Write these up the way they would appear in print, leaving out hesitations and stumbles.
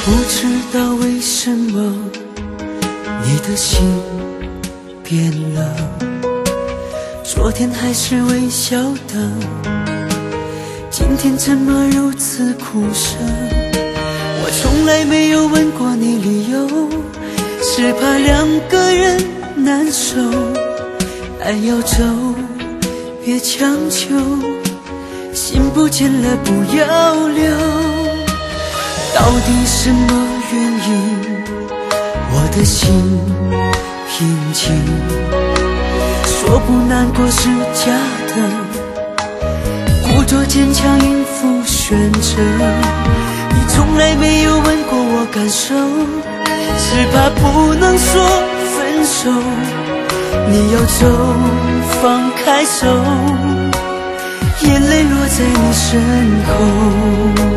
不知道为什么你的心变了，昨天还是微笑的，今天怎么如此苦涩？我从来没有问过你理由，是怕两个人难受。爱要走别强求，心不见了不要留。到底什么原因我的心平静？说不难过是假的，故作坚强应付选择。你从来没有问过我感受，是怕不能说分手。你要走放开手，眼泪落在你身后。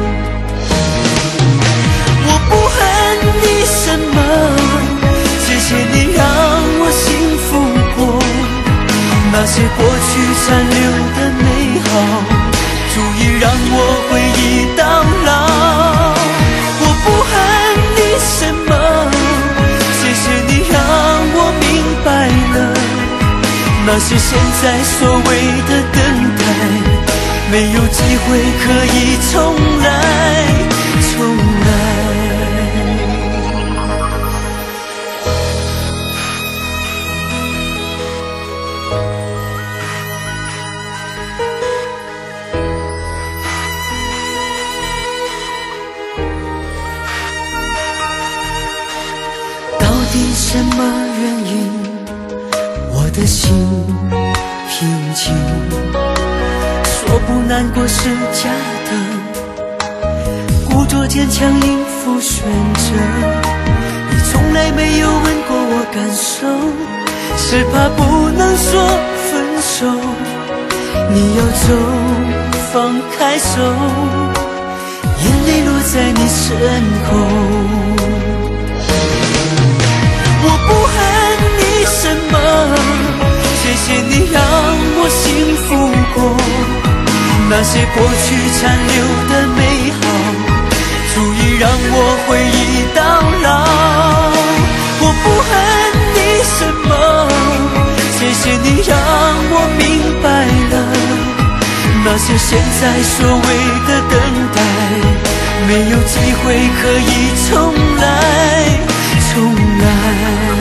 我不恨你什么，谢谢你让我幸福过，那些过去残留的美好，足以让我回忆到老。我不恨你什么，谢谢你让我明白了，那些现在所谓的等待，没有机会可以重来，重来。到底什么原因我的心平静？说不难过是假的，故作坚强应付选择。你从来没有问过我感受，是怕不能说分手。你要走放开手，眼泪落在你身后。我不恨你什么，谢谢你让我幸福过，那些过去残留的美好，足以让我回忆到老。我不恨你什么，谢谢你让我明白了，那些现在所谓的等待，没有机会可以重来，重来。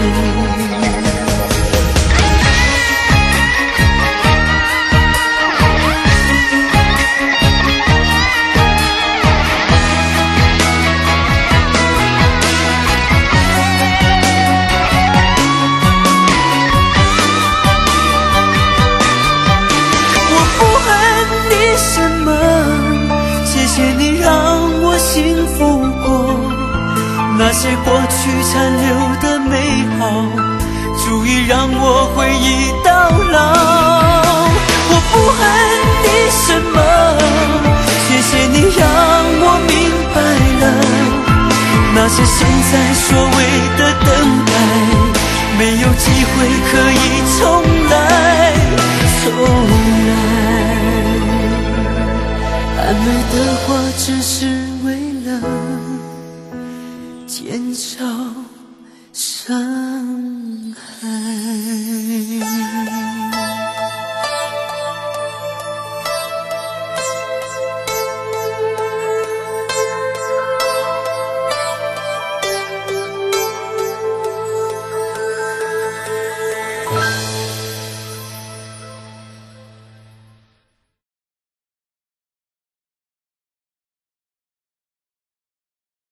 那些过去残留的美好，足以让我回忆到老。我不恨你什么，谢谢你让我明白了，那些现在所